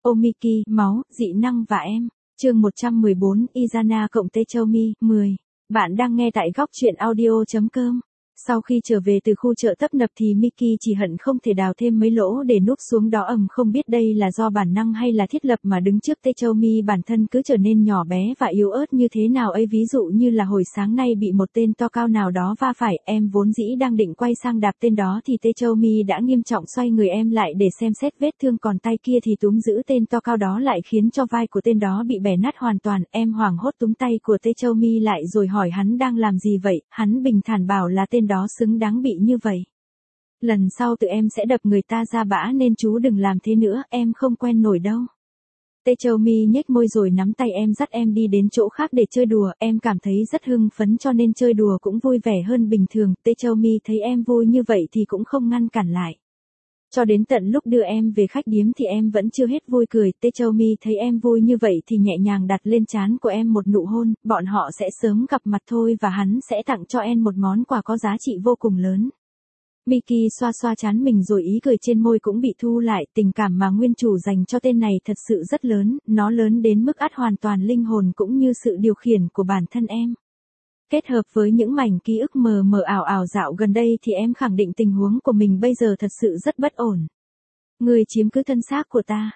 Omiki, máu, dị năng và em. Chương 114, Izana cộng Techoumi, 10. Bạn đang nghe tại góc truyện audio.com. Sau khi trở về từ khu chợ tấp nập thì Miki chỉ hận không thể đào thêm mấy lỗ để núp xuống đó, không biết đây là do bản năng hay là thiết lập mà đứng trước Techoumi bản thân cứ trở nên nhỏ bé và yếu ớt như thế nào ấy. Ví dụ như là hồi sáng nay bị một tên to cao nào đó va phải, em vốn dĩ đang định quay sang đạp tên đó thì Techoumi đã nghiêm trọng xoay người em lại để xem xét vết thương, còn tay kia thì túm giữ tên to cao đó lại khiến cho vai của tên đó bị bẻ nát hoàn toàn. Em hoảng hốt túm tay của Techoumi lại rồi hỏi hắn đang làm gì vậy, hắn bình thản bảo là tên đó xứng đáng bị như vậy. Lần sau tụi em sẽ đập người ta ra bã nên chú đừng làm thế nữa, em không quen nổi đâu. Techoumi nhếch môi rồi nắm tay em dắt em đi đến chỗ khác để chơi đùa, em cảm thấy rất hưng phấn cho nên chơi đùa cũng vui vẻ hơn bình thường. Techoumi thấy em vui như vậy thì cũng không ngăn cản lại. Cho đến tận lúc đưa em về khách điếm thì em vẫn chưa hết vui cười. Techoumi thấy em vui như vậy thì nhẹ nhàng đặt lên trán của em một nụ hôn, bọn họ sẽ sớm gặp mặt thôi và hắn sẽ tặng cho em một món quà có giá trị vô cùng lớn. Miki xoa xoa trán mình rồi ý cười trên môi cũng bị thu lại, tình cảm mà nguyên chủ dành cho tên này thật sự rất lớn, nó lớn đến mức ắt hoàn toàn linh hồn cũng như sự điều khiển của bản thân em. Kết hợp với những mảnh ký ức mờ mờ ảo ảo dạo gần đây thì em khẳng định tình huống của mình bây giờ thật sự rất bất ổn. Ngươi chiếm cứ thân xác của ta.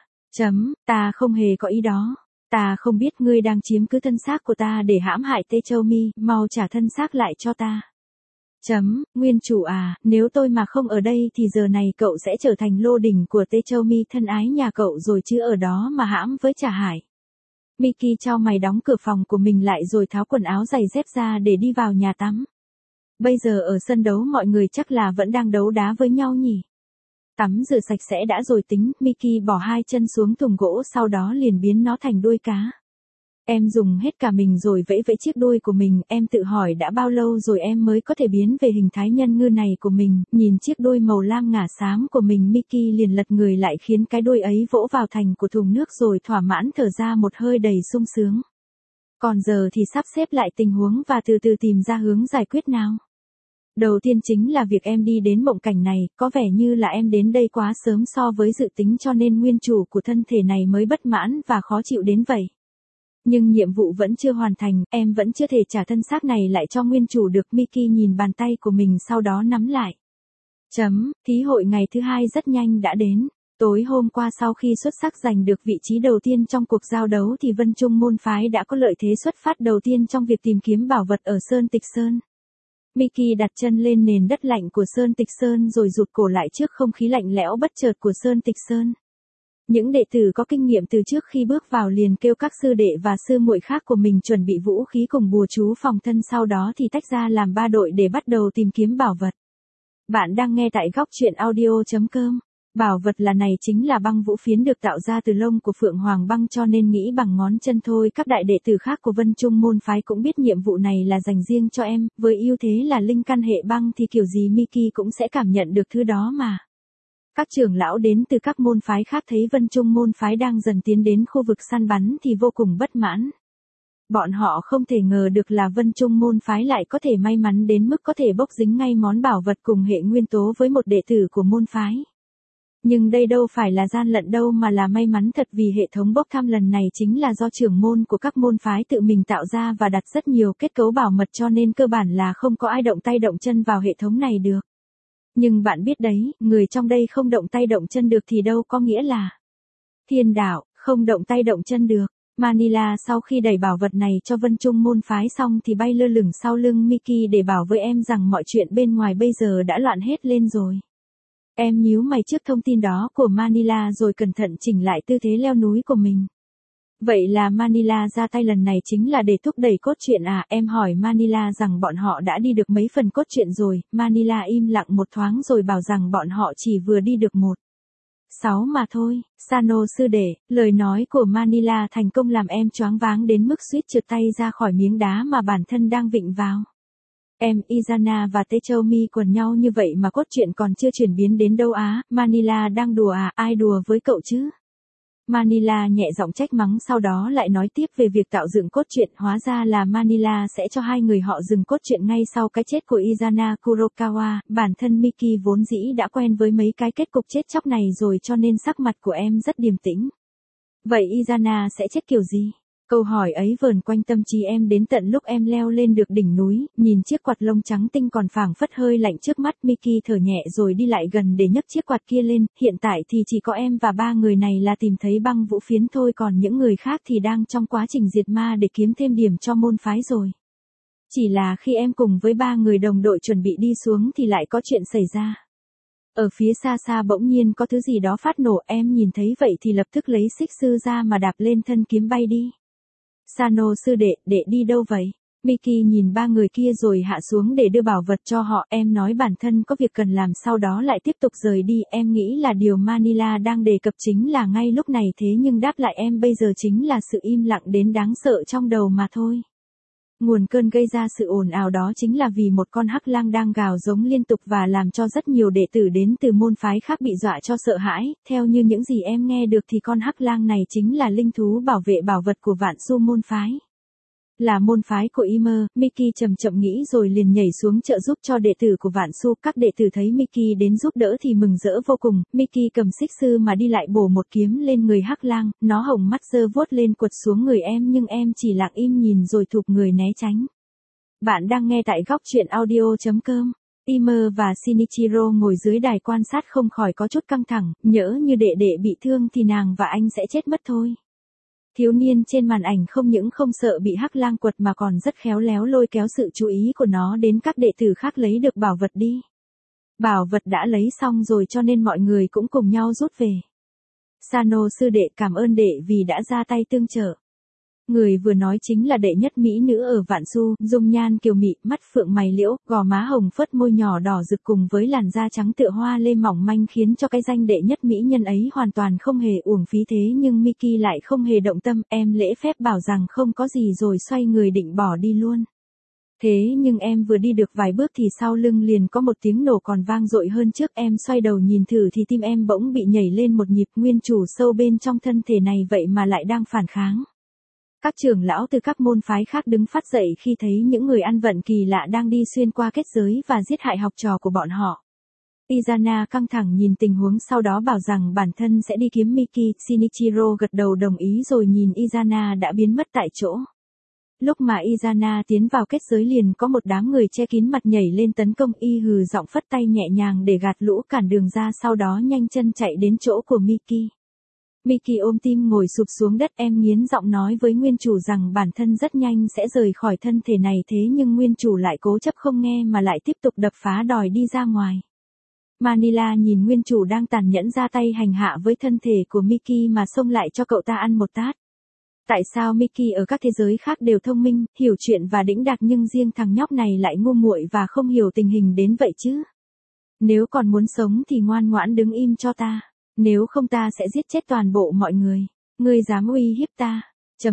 Ta không hề có ý đó. Ta không biết ngươi đang chiếm cứ thân xác của ta để hãm hại Techoumi, mau trả thân xác lại cho ta. Nguyên chủ à, nếu tôi mà không ở đây thì giờ này cậu sẽ trở thành lô đỉnh của Techoumi thân ái nhà cậu rồi chứ ở đó mà hãm với trả hại. Miki chau mày đóng cửa phòng của mình lại rồi tháo quần áo giày dép ra để đi vào nhà tắm. Bây giờ ở sân đấu mọi người chắc là vẫn đang đấu đá với nhau nhỉ. Tắm rửa sạch sẽ đã rồi tính, Miki bỏ hai chân xuống thùng gỗ sau đó liền biến nó thành đuôi cá. Em dùng hết cả mình rồi vẫy vẫy chiếc đuôi của mình, em tự hỏi đã bao lâu rồi em mới có thể biến về hình thái nhân ngư này của mình, nhìn chiếc đuôi màu lam ngả xám của mình Miki liền lật người lại khiến cái đuôi ấy vỗ vào thành của thùng nước rồi thỏa mãn thở ra một hơi đầy sung sướng. Còn giờ thì sắp xếp lại tình huống và từ từ tìm ra hướng giải quyết nào. Đầu tiên chính là việc em đi đến mộng cảnh này, có vẻ như là em đến đây quá sớm so với dự tính cho nên nguyên chủ của thân thể này mới bất mãn và khó chịu đến vậy. Nhưng nhiệm vụ vẫn chưa hoàn thành, em vẫn chưa thể trả thân xác này lại cho nguyên chủ được. Miki nhìn bàn tay của mình sau đó nắm lại. Thí hội ngày thứ hai rất nhanh đã đến. Tối hôm qua sau khi xuất sắc giành được vị trí đầu tiên trong cuộc giao đấu thì Vân Trung môn phái đã có lợi thế xuất phát đầu tiên trong việc tìm kiếm bảo vật ở Sơn Tịch Sơn. Miki đặt chân lên nền đất lạnh của Sơn Tịch Sơn rồi rụt cổ lại trước không khí lạnh lẽo bất chợt của Sơn Tịch Sơn. Những đệ tử có kinh nghiệm từ trước khi bước vào liền kêu các sư đệ và sư muội khác của mình chuẩn bị vũ khí cùng bùa chú phòng thân, sau đó thì tách ra làm 3 đội để bắt đầu tìm kiếm bảo vật. Bạn đang nghe tại góc truyện audio.com. Bảo vật là này chính là băng vũ phiến được tạo ra từ lông của Phượng Hoàng băng cho nên nghĩ bằng ngón chân thôi. Các đại đệ tử khác của Vân Trung môn phái cũng biết nhiệm vụ này là dành riêng cho em, với ưu thế là linh căn hệ băng thì kiểu gì Miki cũng sẽ cảm nhận được thứ đó mà. Các trưởng lão đến từ các môn phái khác thấy Vân Trung môn phái đang dần tiến đến khu vực săn bắn thì vô cùng bất mãn. Bọn họ không thể ngờ được là Vân Trung môn phái lại có thể may mắn đến mức có thể bốc dính ngay món bảo vật cùng hệ nguyên tố với một đệ tử của môn phái. Nhưng đây đâu phải là gian lận đâu mà là may mắn thật, vì hệ thống bốc thăm lần này chính là do trưởng môn của các môn phái tự mình tạo ra và đặt rất nhiều kết cấu bảo mật cho nên cơ bản là không có ai động tay động chân vào hệ thống này được. Nhưng bạn biết đấy, người trong đây không động tay động chân được thì đâu có nghĩa là thiên đạo, không động tay động chân được. Manila sau khi đẩy bảo vật này cho Vân Trung môn phái xong thì bay lơ lửng sau lưng Miki để bảo với em rằng mọi chuyện bên ngoài bây giờ đã loạn hết lên rồi. Em nhíu mày trước thông tin đó của Manila rồi cẩn thận chỉnh lại tư thế leo núi của mình. Vậy là Manila ra tay lần này chính là để thúc đẩy cốt truyện à? Em hỏi Manila rằng bọn họ đã đi được mấy phần cốt truyện rồi, Manila im lặng một thoáng rồi bảo rằng bọn họ chỉ vừa đi được 1/6 mà thôi. Sano sư đệ, lời nói của Manila thành công làm em choáng váng đến mức suýt trượt tay ra khỏi miếng đá mà bản thân đang vịn vào. Em, Izana và Techoumi quần nhau như vậy mà cốt truyện còn chưa chuyển biến đến đâu á? Manila đang đùa à? Ai đùa với cậu chứ? Manila nhẹ giọng trách mắng sau đó lại nói tiếp về việc tạo dựng cốt truyện, hóa ra là Manila sẽ cho hai người họ dừng cốt truyện ngay sau cái chết của Izana Kurokawa. Bản thân Miki vốn dĩ đã quen với mấy cái kết cục chết chóc này rồi cho nên sắc mặt của em rất điềm tĩnh. Vậy Izana sẽ chết kiểu gì? Câu hỏi ấy vờn quanh tâm trí em đến tận lúc em leo lên được đỉnh núi, nhìn chiếc quạt lông trắng tinh còn phảng phất hơi lạnh trước mắt. Mickey thở nhẹ rồi đi lại gần để nhấc chiếc quạt kia lên, hiện tại thì chỉ có em và ba người này là tìm thấy băng vũ phiến thôi, còn những người khác thì đang trong quá trình diệt ma để kiếm thêm điểm cho môn phái rồi. Chỉ là khi em cùng với ba người đồng đội chuẩn bị đi xuống thì lại có chuyện xảy ra. Ở phía xa xa bỗng nhiên có thứ gì đó phát nổ, em nhìn thấy vậy thì lập tức lấy xích sư ra mà đạp lên thân kiếm bay đi. Sano sư đệ đi đâu vậy? Mickey nhìn ba người kia rồi hạ xuống để đưa bảo vật cho họ. Em nói bản thân có việc cần làm, sau đó lại tiếp tục rời đi. Em nghĩ là điều Manila đang đề cập chính là ngay lúc này, thế nhưng đáp lại em bây giờ chính là sự im lặng đến đáng sợ trong đầu mà thôi. Nguồn cơn gây ra sự ồn ào đó chính là vì một con hắc lang đang gào giống liên tục và làm cho rất nhiều đệ tử đến từ môn phái khác bị dọa cho sợ hãi. Theo như những gì em nghe được thì con hắc lang này chính là linh thú bảo vệ bảo vật của Vạn Su môn phái. Là môn phái của Ymer, Mickey chậm chậm nghĩ rồi liền nhảy xuống trợ giúp cho đệ tử của Vạn Su. Các đệ tử thấy Mickey đến giúp đỡ thì mừng rỡ vô cùng. Mickey cầm xích sư mà đi lại bổ một kiếm lên người hắc lang, nó hồng mắt giơ vuốt lên quật xuống người em, nhưng em chỉ lặng im nhìn rồi thụp người né tránh. Bạn đang nghe tại góc truyện audio.com. Ymer và Shinichiro ngồi dưới đài quan sát không khỏi có chút căng thẳng, nhỡ như đệ đệ bị thương thì nàng và anh sẽ chết mất thôi. Thiếu niên trên màn ảnh không những không sợ bị hắc lang quật mà còn rất khéo léo lôi kéo sự chú ý của nó đến các đệ tử khác lấy được bảo vật đi. Bảo vật đã lấy xong rồi cho nên mọi người cũng cùng nhau rút về. Sano sư đệ cảm ơn đệ vì đã ra tay tương trợ. Người vừa nói chính là đệ nhất mỹ nữ ở Vạn Su, dung nhan kiều mị, mắt phượng mày liễu, gò má hồng phớt, môi nhỏ đỏ rực cùng với làn da trắng tựa hoa lê mỏng manh khiến cho cái danh đệ nhất mỹ nhân ấy hoàn toàn không hề uổng phí. Thế nhưng Mickey lại không hề động tâm, em lễ phép bảo rằng không có gì rồi xoay người định bỏ đi luôn. Thế nhưng em vừa đi được vài bước thì sau lưng liền có một tiếng nổ còn vang dội hơn trước. Em xoay đầu nhìn thử thì tim em bỗng bị nhảy lên một nhịp, nguyên chủ sâu bên trong thân thể này vậy mà lại đang phản kháng. Các trưởng lão từ các môn phái khác đứng phát dậy khi thấy những người ăn vận kỳ lạ đang đi xuyên qua kết giới và giết hại học trò của bọn họ. Izana căng thẳng nhìn tình huống, sau đó bảo rằng bản thân sẽ đi kiếm Mickey. Shinichiro gật đầu đồng ý rồi nhìn Izana đã biến mất tại chỗ. Lúc mà Izana tiến vào kết giới liền có một đám người che kín mặt nhảy lên tấn công. Y hừ giọng phất tay nhẹ nhàng để gạt lũ cản đường ra, sau đó nhanh chân chạy đến chỗ của Mickey. Mickey ôm tim ngồi sụp xuống đất, em nghiến giọng nói với nguyên chủ rằng bản thân rất nhanh sẽ rời khỏi thân thể này, thế nhưng nguyên chủ lại cố chấp không nghe mà lại tiếp tục đập phá đòi đi ra ngoài. Manila nhìn nguyên chủ đang tàn nhẫn ra tay hành hạ với thân thể của Mickey mà xông lại cho cậu ta ăn một tát. Tại sao Mickey ở các thế giới khác đều thông minh, hiểu chuyện và đĩnh đạc nhưng riêng thằng nhóc này lại ngu muội và không hiểu tình hình đến vậy chứ? Nếu còn muốn sống thì ngoan ngoãn đứng im cho ta. Nếu không ta sẽ giết chết toàn bộ mọi người. Ngươi dám uy hiếp ta.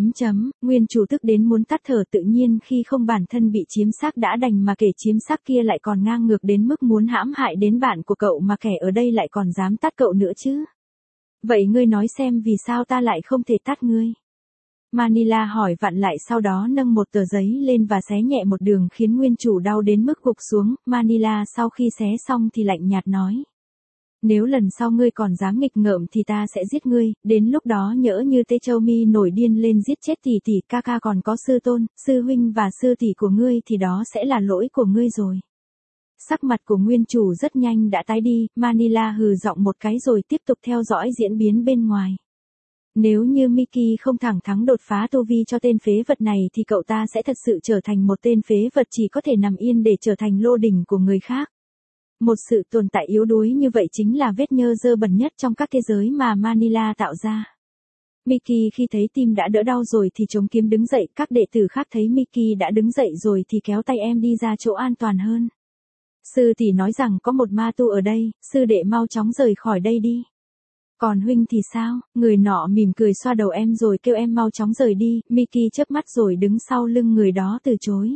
Nguyên chủ tức đến muốn tắt thở, tự nhiên khi không bản thân bị chiếm xác đã đành mà kể chiếm xác kia lại còn ngang ngược đến mức muốn hãm hại đến bạn của cậu mà kẻ ở đây lại còn dám tát cậu nữa chứ. Vậy ngươi nói xem vì sao ta lại không thể tát ngươi? Manila hỏi vặn lại, sau đó nâng một tờ giấy lên và xé nhẹ một đường khiến nguyên chủ đau đến mức gục xuống. Manila sau khi xé xong thì lạnh nhạt nói. Nếu lần sau ngươi còn dám nghịch ngợm thì ta sẽ giết ngươi, đến lúc đó nhỡ như Techoumi nổi điên lên giết chết tỷ tỷ, ca còn có sư tôn, sư huynh và sư tỷ của ngươi thì đó sẽ là lỗi của ngươi rồi. Sắc mặt của nguyên chủ rất nhanh đã tái đi, Manila hừ giọng một cái rồi tiếp tục theo dõi diễn biến bên ngoài. Nếu như Mickey không thẳng thắn đột phá tu vi cho tên phế vật này thì cậu ta sẽ thật sự trở thành một tên phế vật chỉ có thể nằm yên để trở thành lô đỉnh của người khác. Một sự tồn tại yếu đuối như vậy chính là vết nhơ dơ bẩn nhất trong các thế giới mà Manila tạo ra. Mickey khi thấy tim đã đỡ đau rồi thì chống kiếm đứng dậy, các đệ tử khác thấy Mickey đã đứng dậy rồi thì kéo tay em đi ra chỗ an toàn hơn. Sư tỷ nói rằng có một ma tu ở đây, sư đệ mau chóng rời khỏi đây đi. Còn huynh thì sao? Người nọ mỉm cười xoa đầu em rồi kêu em mau chóng rời đi. Mickey chớp mắt rồi đứng sau lưng người đó từ chối.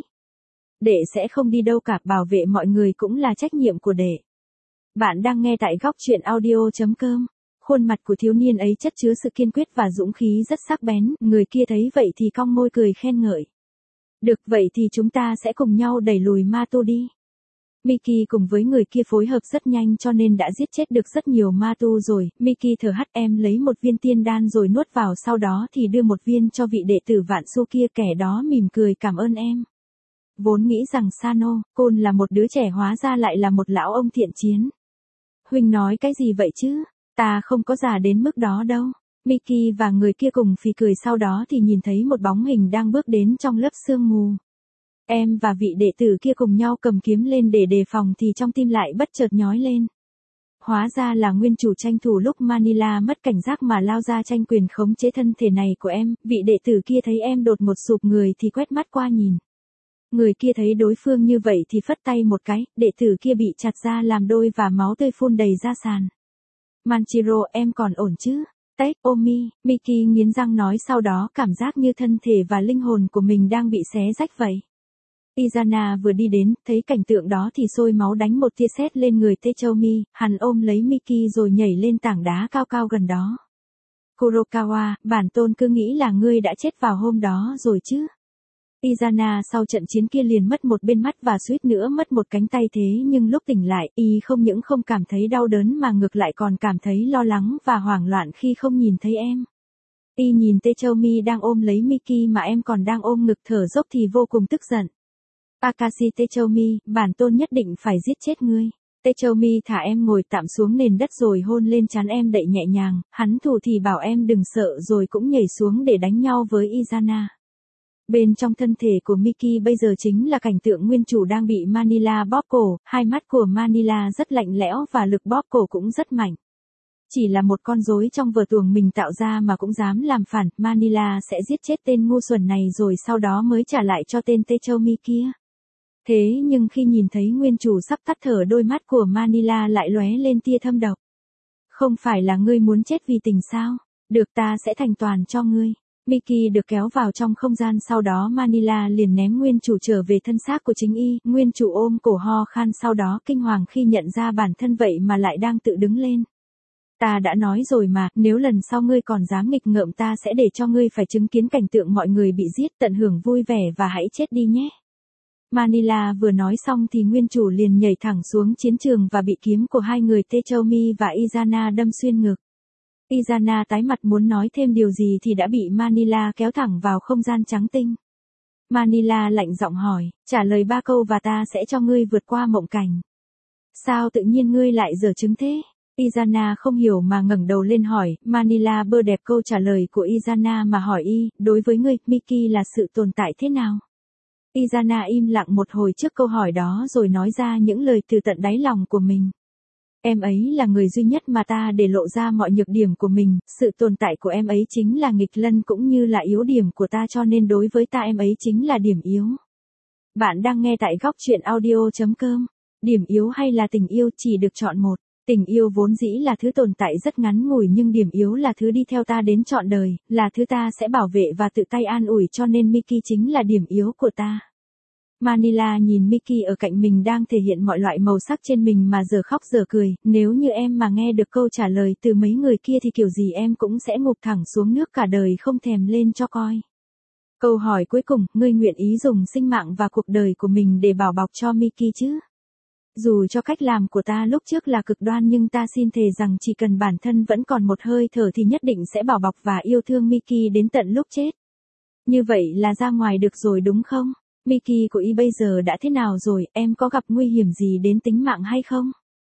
Đệ sẽ không đi đâu cả, bảo vệ mọi người cũng là trách nhiệm của đệ. Bạn đang nghe tại góc truyện audio.com. Khuôn mặt của thiếu niên ấy chất chứa sự kiên quyết và dũng khí rất sắc bén, người kia thấy vậy thì cong môi cười khen ngợi. Được vậy thì chúng ta sẽ cùng nhau đẩy lùi ma tu đi. Mickey cùng với người kia phối hợp rất nhanh cho nên đã giết chết được rất nhiều ma tu rồi. Mickey thở hắt em lấy một viên tiên đan rồi nuốt vào, sau đó thì đưa một viên cho vị đệ tử vạn xu kia, kẻ đó mỉm cười cảm ơn em. Vốn nghĩ rằng Sano, Côn là một đứa trẻ hóa ra lại là một lão ông thiện chiến. Huynh nói cái gì vậy chứ? Ta không có già đến mức đó đâu. Mickey và người kia cùng phì cười, sau đó thì nhìn thấy một bóng hình đang bước đến trong lớp sương mù. Em và vị đệ tử kia cùng nhau cầm kiếm lên để đề phòng thì trong tim lại bất chợt nhói lên. Hóa ra là nguyên chủ tranh thủ lúc Manila mất cảnh giác mà lao ra tranh quyền khống chế thân thể này của em. Vị đệ tử kia thấy em đột ngột sụp người thì quét mắt qua nhìn. Người kia thấy đối phương như vậy thì phất tay một cái, đệ tử kia bị chặt ra làm đôi và máu tươi phun đầy ra sàn. Manchiro, em còn ổn chứ? Tết, Omi, Mickey nghiến răng nói, sau đó cảm giác như thân thể và linh hồn của mình đang bị xé rách vậy. Izana vừa đi đến, thấy cảnh tượng đó thì sôi máu đánh một tia sét lên người Techomi, hắn ôm lấy Mickey rồi nhảy lên tảng đá cao cao gần đó. Kurokawa, bản tôn cứ nghĩ là ngươi đã chết vào hôm đó rồi chứ. Izana sau trận chiến kia liền mất một bên mắt và suýt nữa mất một cánh tay, thế nhưng lúc tỉnh lại, y không những không cảm thấy đau đớn mà ngược lại còn cảm thấy lo lắng và hoảng loạn khi không nhìn thấy em. Y nhìn Techomi đang ôm lấy Mickey mà em còn đang ôm ngực thở dốc thì vô cùng tức giận. Akashi Techomi, bản tôn nhất định phải giết chết ngươi. Techomi thả em ngồi tạm xuống nền đất rồi hôn lên trán em đậy nhẹ nhàng, hắn thủ thì bảo em đừng sợ rồi cũng nhảy xuống để đánh nhau với Izana. Bên trong thân thể của Mickey bây giờ chính là cảnh tượng nguyên chủ đang bị Manila bóp cổ, hai mắt của Manila rất lạnh lẽo và lực bóp cổ cũng rất mạnh. Chỉ là một con rối trong vở tuồng mình tạo ra mà cũng dám làm phản, Manila sẽ giết chết tên ngu xuẩn này rồi sau đó mới trả lại cho tên Techomi kia. Thế nhưng khi nhìn thấy nguyên chủ sắp tắt thở, đôi mắt của Manila lại lóe lên tia thâm độc. Không phải là ngươi muốn chết vì tình sao? Được, ta sẽ thành toàn cho ngươi. Mickey được kéo vào trong không gian, sau đó Manila liền ném nguyên chủ trở về thân xác của chính y. Nguyên chủ ôm cổ ho khan, sau đó kinh hoàng khi nhận ra bản thân vậy mà lại đang tự đứng lên. Ta đã nói rồi mà, nếu lần sau ngươi còn dám nghịch ngợm ta sẽ để cho ngươi phải chứng kiến cảnh tượng mọi người bị giết, tận hưởng vui vẻ và hãy chết đi nhé. Manila vừa nói xong thì nguyên chủ liền nhảy thẳng xuống chiến trường và bị kiếm của hai người Techomi và Izana đâm xuyên ngực. Izana tái mặt muốn nói thêm điều gì thì đã bị Manila kéo thẳng vào không gian trắng tinh. Manila lạnh giọng hỏi, trả lời 3 câu và ta sẽ cho ngươi vượt qua mộng cảnh. Sao tự nhiên ngươi lại giở trứng thế? Izana không hiểu mà ngẩng đầu lên hỏi. Manila bơ đẹp câu trả lời của Izana mà hỏi y, đối với ngươi, Mickey là sự tồn tại thế nào? Izana im lặng một hồi trước câu hỏi đó rồi nói ra những lời từ tận đáy lòng của mình. Em ấy là người duy nhất mà ta để lộ ra mọi nhược điểm của mình, sự tồn tại của em ấy chính là nghịch lân cũng như là yếu điểm của ta, cho nên đối với ta em ấy chính là điểm yếu. Bạn đang nghe tại góc truyện audio.com. Điểm yếu hay là tình yêu chỉ được chọn một. Tình yêu vốn dĩ là thứ tồn tại rất ngắn ngủi, nhưng điểm yếu là thứ đi theo ta đến trọn đời, là thứ ta sẽ bảo vệ và tự tay an ủi, cho nên Mickey chính là điểm yếu của ta. Manila nhìn Mickey ở cạnh mình đang thể hiện mọi loại màu sắc trên mình mà giờ khóc giờ cười, nếu như em mà nghe được câu trả lời từ mấy người kia thì kiểu gì em cũng sẽ ngụp thẳng xuống nước cả đời không thèm lên cho coi. Câu hỏi cuối cùng, ngươi nguyện ý dùng sinh mạng và cuộc đời của mình để bảo bọc cho Mickey chứ? Dù cho cách làm của ta lúc trước là cực đoan nhưng ta xin thề rằng chỉ cần bản thân vẫn còn một hơi thở thì nhất định sẽ bảo bọc và yêu thương Mickey đến tận lúc chết. Như vậy là ra ngoài được rồi đúng không? Mickey của y bây giờ đã thế nào rồi, em có gặp nguy hiểm gì đến tính mạng hay không?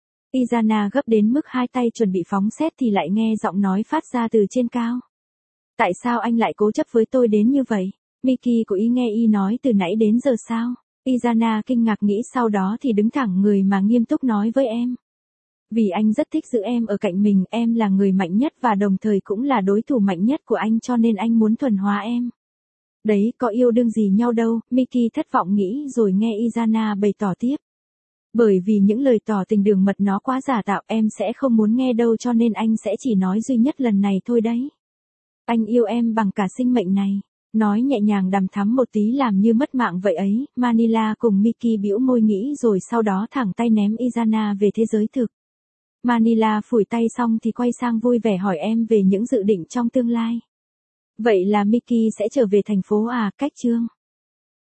Izana gấp đến mức hai tay chuẩn bị phóng sét thì lại nghe giọng nói phát ra từ trên cao. Tại sao anh lại cố chấp với tôi đến như vậy? Mickey của y nghe y nói từ nãy đến giờ sao? Izana kinh ngạc nghĩ sau đó thì đứng thẳng người mà nghiêm túc nói với em. Vì anh rất thích giữ em ở cạnh mình, em là người mạnh nhất và đồng thời cũng là đối thủ mạnh nhất của anh, cho nên anh muốn thuần hóa em. Đấy, có yêu đương gì nhau đâu, Mickey thất vọng nghĩ rồi nghe Izana bày tỏ tiếp. Bởi vì những lời tỏ tình đường mật nó quá giả tạo, em sẽ không muốn nghe đâu, cho nên anh sẽ chỉ nói duy nhất lần này thôi đấy. Anh yêu em bằng cả sinh mệnh này. Nói nhẹ nhàng đằm thắm một tí làm như mất mạng vậy ấy, Manila cùng Mickey bĩu môi nghĩ rồi sau đó thẳng tay ném Izana về thế giới thực. Manila phủi tay xong thì quay sang vui vẻ hỏi em về những dự định trong tương lai. Vậy là Mickey sẽ trở về thành phố à? Cách chương